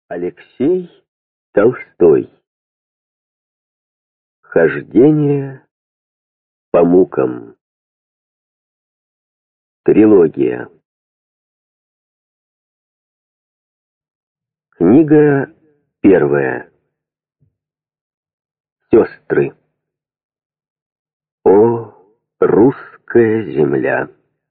Алексей Толстой. Хождение по мукам. Трилогия. Книга первая. Сестры. О, русская земля!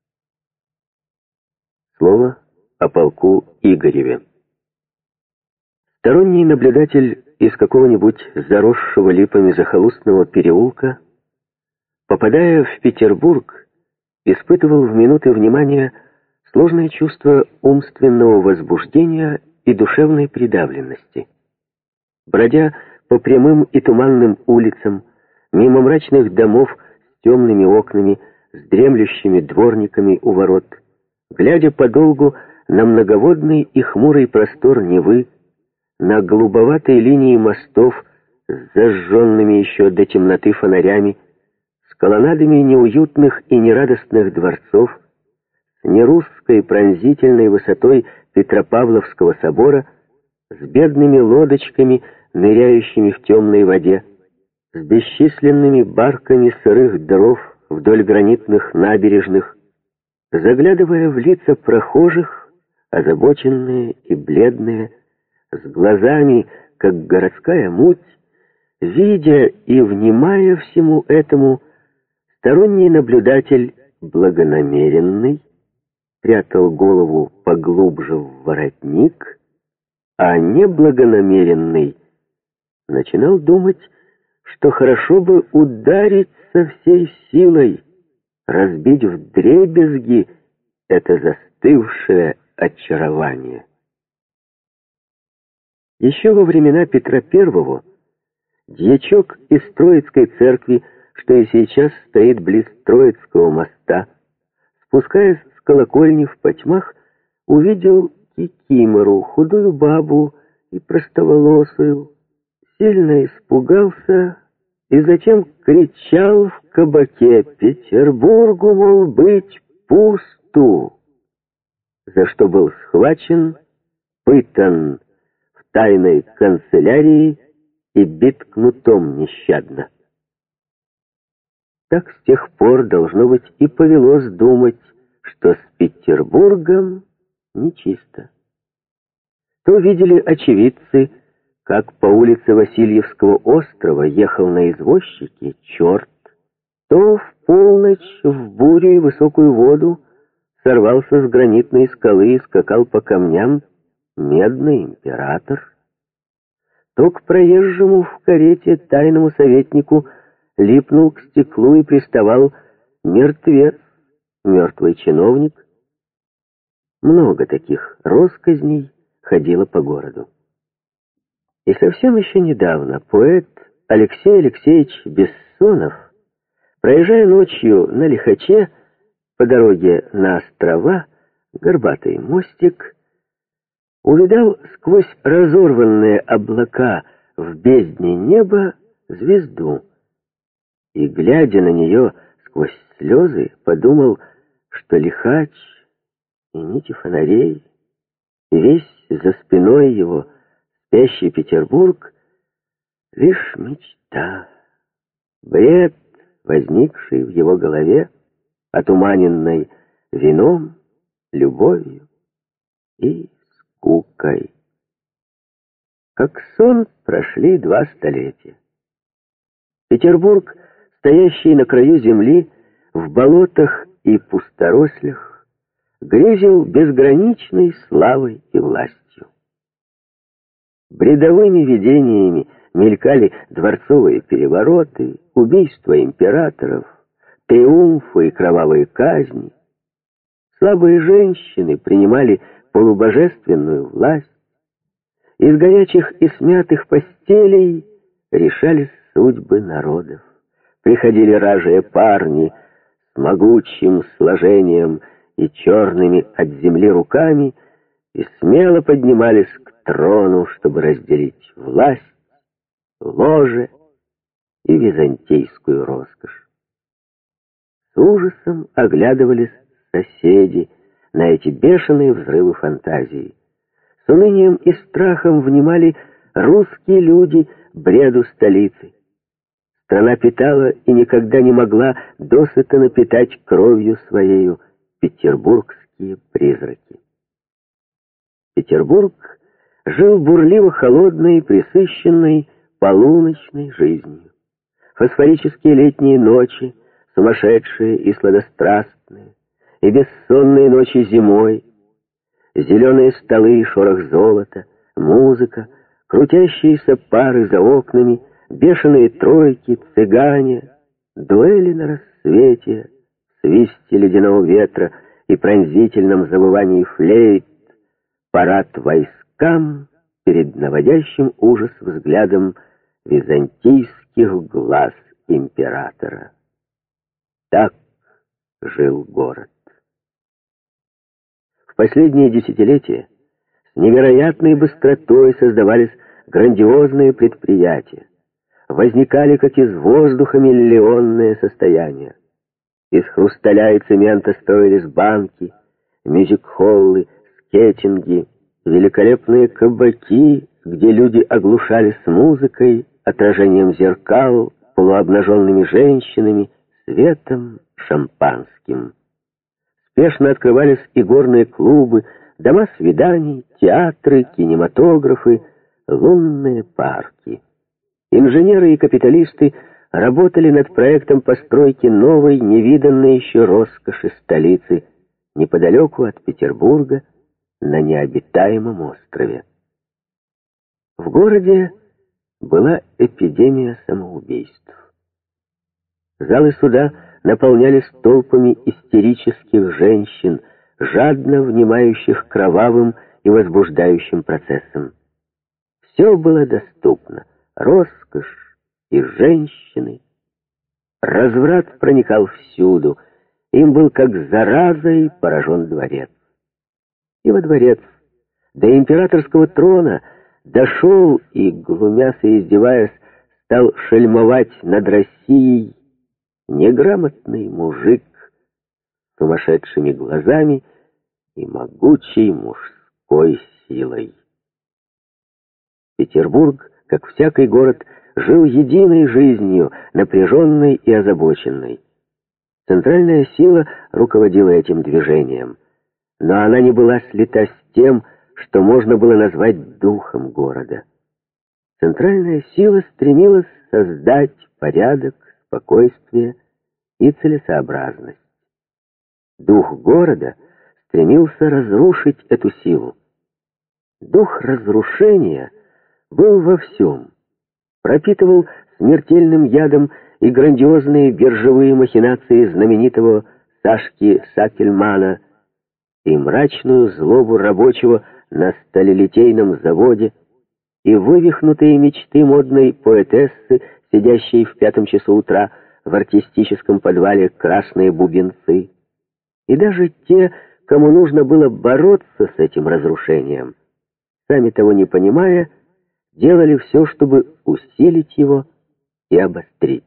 Слово о полку Игореве. Сторонний наблюдатель из какого-нибудь заросшего липами захолустного переулка, попадая в Петербург, испытывал в минуты внимания сложное чувство умственного возбуждения и душевной придавленности. Бродя по прямым и туманным улицам, мимо мрачных домов с темными окнами, с дремлющими дворниками у ворот, глядя подолгу на многоводный и хмурый простор Невы, на голубоватые линии мостов с зажженными еще до темноты фонарями, с колоннадами неуютных и нерадостных дворцов, с нерусской пронзительной высотой Петропавловского собора, с бедными лодочками, ныряющими в темной воде, с бесчисленными барками сырых дров вдоль гранитных набережных, заглядывая в лица прохожих, озабоченные и бледные, с глазами, как городская муть, видя и внимая всему этому, сторонний наблюдатель, благонамеренный, прятал голову поглубже в воротник, а неблагонамеренный начинал думать, что хорошо бы ударить со всей силой, разбить вдребезги это застывшее очарование. Еще во времена Петра I дьячок из Троицкой церкви, что и сейчас стоит близ Троицкого моста, спускаясь с колокольни в потьмах, увидел кикимору, худую бабу и простоволосую, сильно испугался и затем кричал в кабаке: «Петербургу, мол, быть пусту!», за что был схвачен, пытан в тайной канцелярии и бит кнутом нещадно. Так с тех пор, должно быть, и повелось думать, что с Петербургом нечисто. То видели очевидцы, как по улице Васильевского острова ехал на извозчике черт, то в полночь в бурю и высокую воду сорвался с гранитной скалы и скакал по камням медный император, то к проезжему в карете тайному советнику липнул к стеклу и приставал мертвец, мертвый чиновник. Много таких россказней ходило по городу. И совсем еще недавно поэт Алексей Алексеевич Бессонов, проезжая ночью на Лихаче по дороге на острова, горбатый мостик, увидал сквозь разорванные облака в бездне неба звезду и, глядя на нее сквозь слезы, подумал, что Лихач и нити фонарей, и весь за спиной его спящий Петербург — лишь мечта, бред, возникший в его голове, отуманенной вином, любовью и скукой. Как сон прошли 2 столетия. Петербург, стоящий на краю земли, в болотах и пусторослях, грезил безграничной славой и властью. Бредовыми видениями мелькали дворцовые перевороты, убийства императоров, триумфы и кровавые казни. Слабые женщины принимали полубожественную власть. Из горячих и смятых постелей решались судьбы народов. Приходили ражие парни с могучим сложением и черными от земли руками и смело поднимались к трону, чтобы разделить власть, ложе и византийскую роскошь. С ужасом оглядывались соседи на эти бешеные взрывы фантазии. С унынием и страхом внимали русские люди бреду столицы. Страна питала и никогда не могла досыта напитать кровью своею петербургские призраки. Петербург жил бурливо холодной, пресыщенной полуночной жизнью. Фосфорические летние ночи, сумасшедшие и сладострастные, и бессонные ночи зимой, зеленые столы и шорох золота, музыка, крутящиеся пары за окнами, бешеные тройки, цыгане, дуэли на рассвете, свисте ледяного ветра и пронзительном завывании флейт, парад войскам перед наводящим ужас взглядом византийских глаз императора. Так жил город. В последние десятилетия с невероятной быстротой создавались грандиозные предприятия. Возникали, как из воздуха, миллионные состояния. Из хрусталя и цемента строились банки, мюзик-холлы, скетчинги, великолепные кабаки, где люди оглушались музыкой, отражением зеркал, полуобнаженными женщинами, светом шампанским. Спешно открывались и горные клубы, дома свиданий, театры, кинематографы, лунные парки. Инженеры и капиталисты работали над проектом постройки новой, невиданной еще роскоши столицы, неподалеку от Петербурга, на необитаемом острове. В городе была эпидемия самоубийств. Залы суда наполнялись толпами истерических женщин, жадно внимающих кровавым и возбуждающим процессам. Все было доступно: роскошь и женщины. Разврат проникал всюду, им был как заразой поражен дворец. И во дворец, до императорского трона, дошел и, глумясь и издеваясь, стал шельмовать над Россией неграмотный мужик с сумасшедшими глазами и могучей мужской силой. Петербург, как всякий город, жил единой жизнью, напряженной и озабоченной. Центральная сила руководила этим движением, но она не была слита с тем, что можно было назвать духом города. Центральная сила стремилась создать порядок, спокойствие и целесообразность. Дух города стремился разрушить эту силу. Дух разрушения был во всем, пропитывал смертельным ядом и грандиозные биржевые махинации знаменитого Сашки Сакельмана, и мрачную злобу рабочего на сталелитейном заводе, и вывихнутые мечты модной поэтессы, сидящей в 5 часу утра в артистическом подвале «Красные бубенцы», и даже те, кому нужно было бороться с этим разрушением, сами того не понимая, делали все, чтобы усилить его и обострить.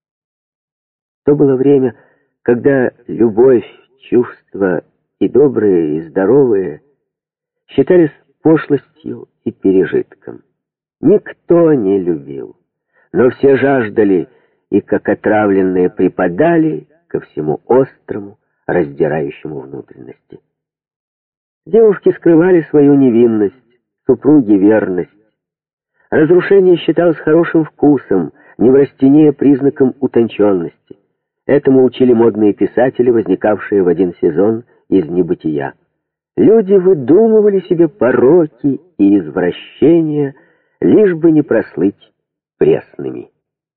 То было время, когда любовь, чувства и добрые, и здоровые считались пошлостью и пережитком. Никто не любил, но все жаждали и, как отравленные, припадали ко всему острому, раздирающему внутренности. Девушки скрывали свою невинность, супруги верность. Разрушение считалось хорошим вкусом, неврастения признаком утонченности. Этому учили модные писатели, возникавшие в один сезон из небытия. Люди выдумывали себе пороки и извращения, лишь бы не прослыть пресными.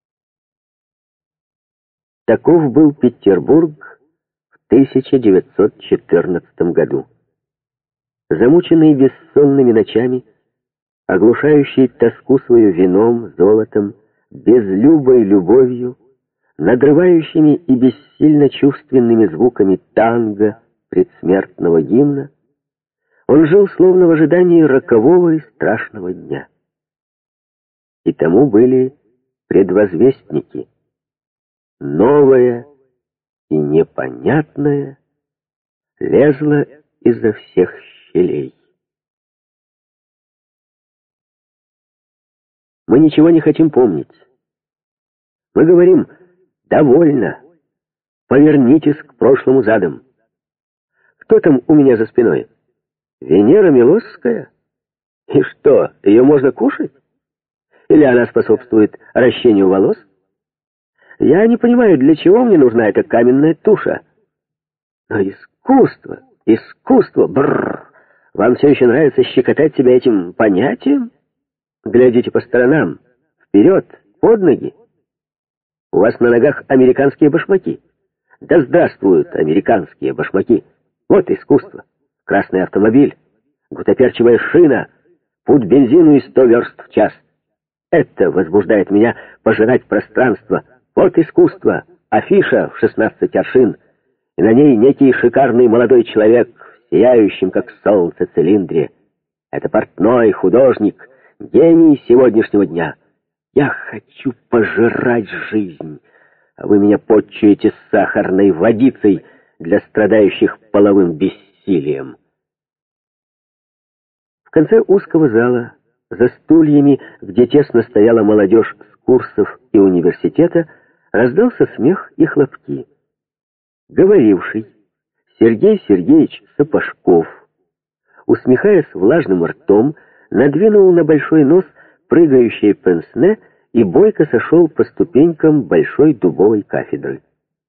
Таков был Петербург в 1914 году. Замученный бессонными ночами, оглушающий тоску свою вином, золотом, безлюбой любовью, надрывающими и бессильно чувственными звуками танго, предсмертного гимна, он жил словно в ожидании рокового и страшного дня. И тому были предвозвестники. Новое и непонятное лезло изо всех щелей. Мы ничего не хотим помнить. Мы говорим: довольно. Повернитесь к прошлому задом. Кто там у меня за спиной? Венера Милосская? И что, ее можно кушать? Или она способствует ращению волос? Я не понимаю, для чего мне нужна эта каменная туша. Но искусство, бррр. Вам все еще нравится щекотать себя этим понятием? Глядите по сторонам, вперед, под ноги. У вас на ногах американские башмаки. Да здравствуют американские башмаки. Вот искусство. Красный автомобиль, гутоперчивая шина, путь бензину и 100 верст в час. Это возбуждает меня пожирать пространство. Вот искусство. Афиша в 16 аршин. И на ней некий шикарный молодой человек в сияющем, как солнце, цилиндре. Это портной, художник, гений сегодняшнего дня. Я хочу пожирать жизнь, а вы меня подчуете сахарной водицей для страдающих половым бессилием. В конце узкого зала, за стульями, где тесно стояла молодежь с курсов и университета, раздался смех и хлопки. Говоривший Сергей Сергеевич Сапожков, усмехаясь влажным ртом, надвинул на большой нос прыгающее пенсне и бойко сошел по ступенькам большой дубовой кафедры.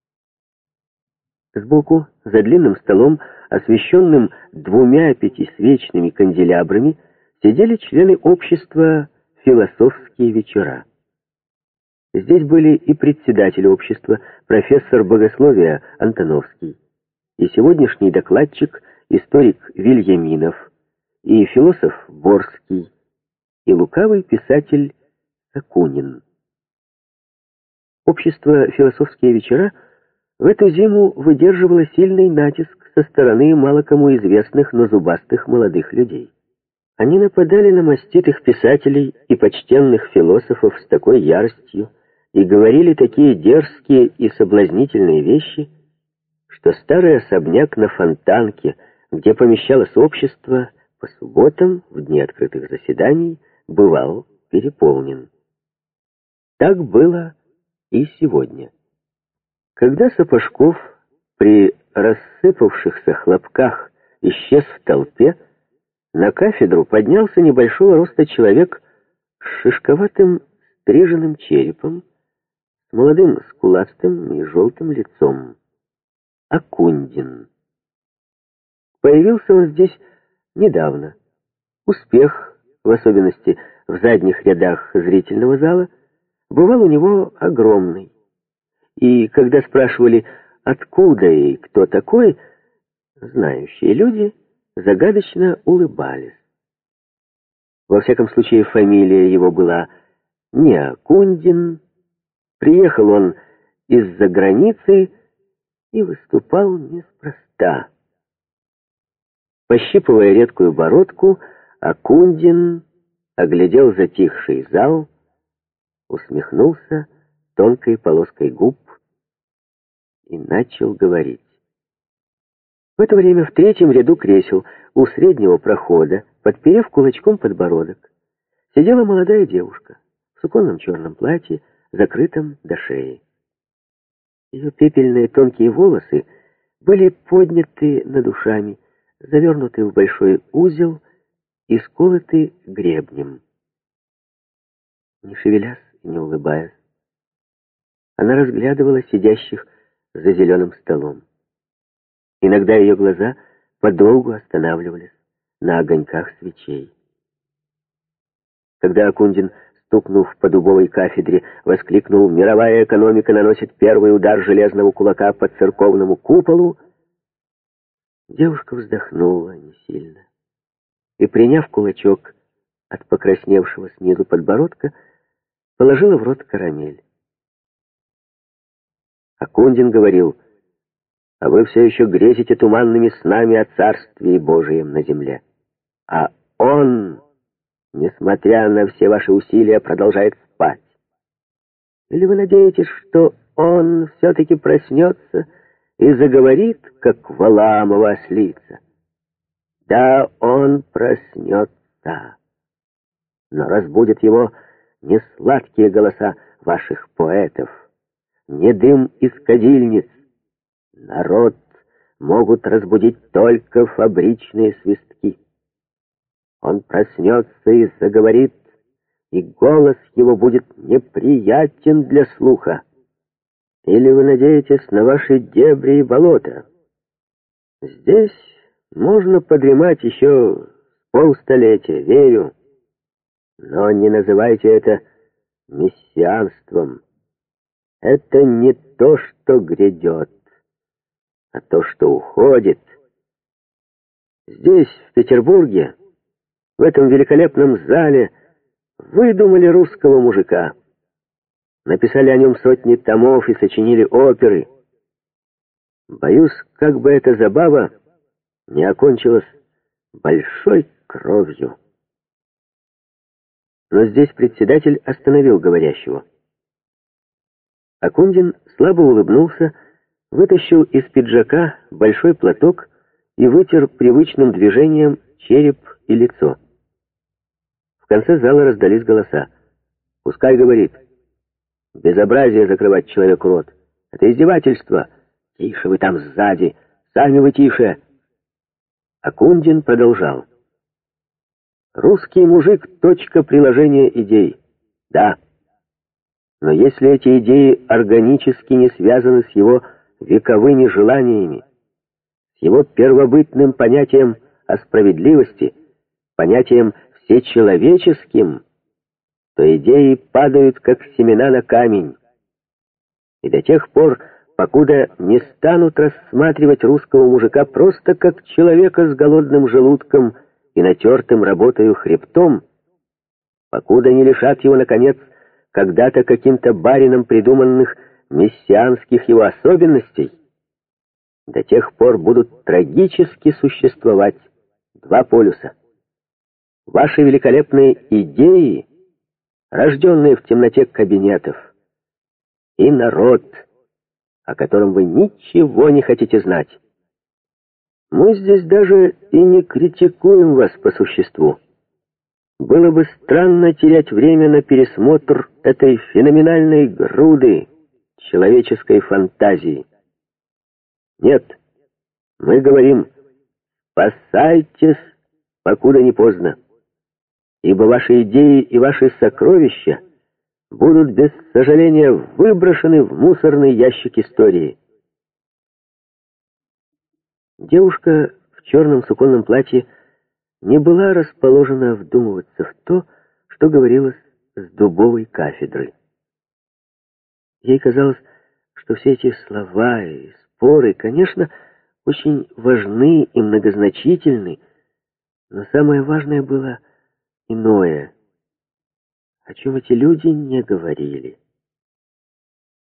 Сбоку, за длинным столом, освещенным 2 пятисвечными канделябрами, сидели члены общества «Философские вечера». Здесь были и председатель общества, профессор богословия Антоновский, и сегодняшний докладчик, историк Вильяминов, и философ Борский, и лукавый писатель Акунин. Общество «Философские вечера» в эту зиму выдерживало сильный натиск со стороны мало кому известных, но зубастых молодых людей. Они нападали на маститых писателей и почтенных философов с такой яростью и говорили такие дерзкие и соблазнительные вещи, что старый особняк на Фонтанке, где помещалось общество, по субботам, в дни открытых заседаний, бывал переполнен. Так было и сегодня. Когда Сапожков при рассыпавшихся хлопках исчез в толпе, на кафедру поднялся небольшого роста человек с шишковатым стриженным черепом, с молодым скуластым и желтым лицом. Акундин. Появился он здесь недавно. Успех, в особенности в задних рядах зрительного зала, бывал у него огромный. И когда спрашивали, откуда и кто такой, знающие люди загадочно улыбались. Во всяком случае, фамилия его была не Акундин. Приехал он из-за границы и выступал неспроста. Пощипывая редкую бородку, Акундин оглядел затихший зал, усмехнулся тонкой полоской губ и начал говорить. В это время в третьем ряду кресел у среднего прохода, подперев кулачком подбородок, сидела молодая девушка в суконном черном платье, закрытом до шеи. Ее пепельные тонкие волосы были подняты над ушами, завернуты в большой узел и сколоты гребнем. Не шевелясь и не улыбаясь, она разглядывала сидящих за зеленым столом. Иногда ее глаза подолгу останавливались на огоньках свечей. Когда Акундин, стукнув по дубовой кафедре, воскликнул: «Мировая экономика наносит первый удар железного кулака по церковному куполу», девушка вздохнула не сильно и, приняв кулачок от покрасневшего снизу подбородка, положила в рот карамель. Акундин говорил: «А вы все еще грезите туманными снами о Царстве Божием на земле. А он, несмотря на все ваши усилия, продолжает спать. Или вы надеетесь, что он все-таки проснется и заговорит, как Валаамова ослица? Да, он проснется, но разбудит его не сладкие голоса ваших поэтов, не дым из кадильниц. Народ могут разбудить только фабричные свистки. Он проснется и заговорит, и голос его будет неприятен для слуха. Или вы надеетесь на ваши дебри и болота? Здесь можно подремать еще полстолетия, верю. Но не называйте это мессианством. Это не то, что грядет, а то, что уходит. Здесь, в Петербурге, в этом великолепном зале, выдумали русского мужика. Написали о нем сотни томов и сочинили оперы. Боюсь, как бы эта забава не окончилась большой кровью. Но здесь председатель остановил говорящего. Акундин слабо улыбнулся, вытащил из пиджака большой платок и вытер привычным движением череп и лицо. В конце зала раздались голоса. «Пускай говорит. Безобразие закрывать человеку рот. Это издевательство. Тише вы там сзади. Сами вы тише». Акундин продолжал. «Русский мужик — точка приложения идей. Да. Но если эти идеи органически не связаны с его вековыми желаниями, с его первобытным понятием о справедливости, понятием всечеловеческим, то идеи падают, как семена на камень. И до тех пор, покуда не станут рассматривать русского мужика просто как человека с голодным желудком и натертым работою хребтом, покуда не лишат его, наконец, когда-то каким-то барином придуманных мессианских его особенностей, до тех пор будут трагически существовать два полюса. Ваши великолепные идеи, рожденные в темноте кабинетов, и народ, о котором вы ничего не хотите знать. Мы здесь даже и не критикуем вас по существу. Было бы странно терять время на пересмотр этой феноменальной груды человеческой фантазии. Нет, мы говорим: спасайтесь, покуда не поздно, ибо ваши идеи и ваши сокровища будут без сожаления выброшены в мусорный ящик истории. Девушка в черном суконном платье не была расположена вдумываться в то, что говорилось с дубовой кафедры. Ей казалось, что все эти слова и споры, конечно, очень важны и многозначительны, но самое важное было иное, о чем эти люди не говорили.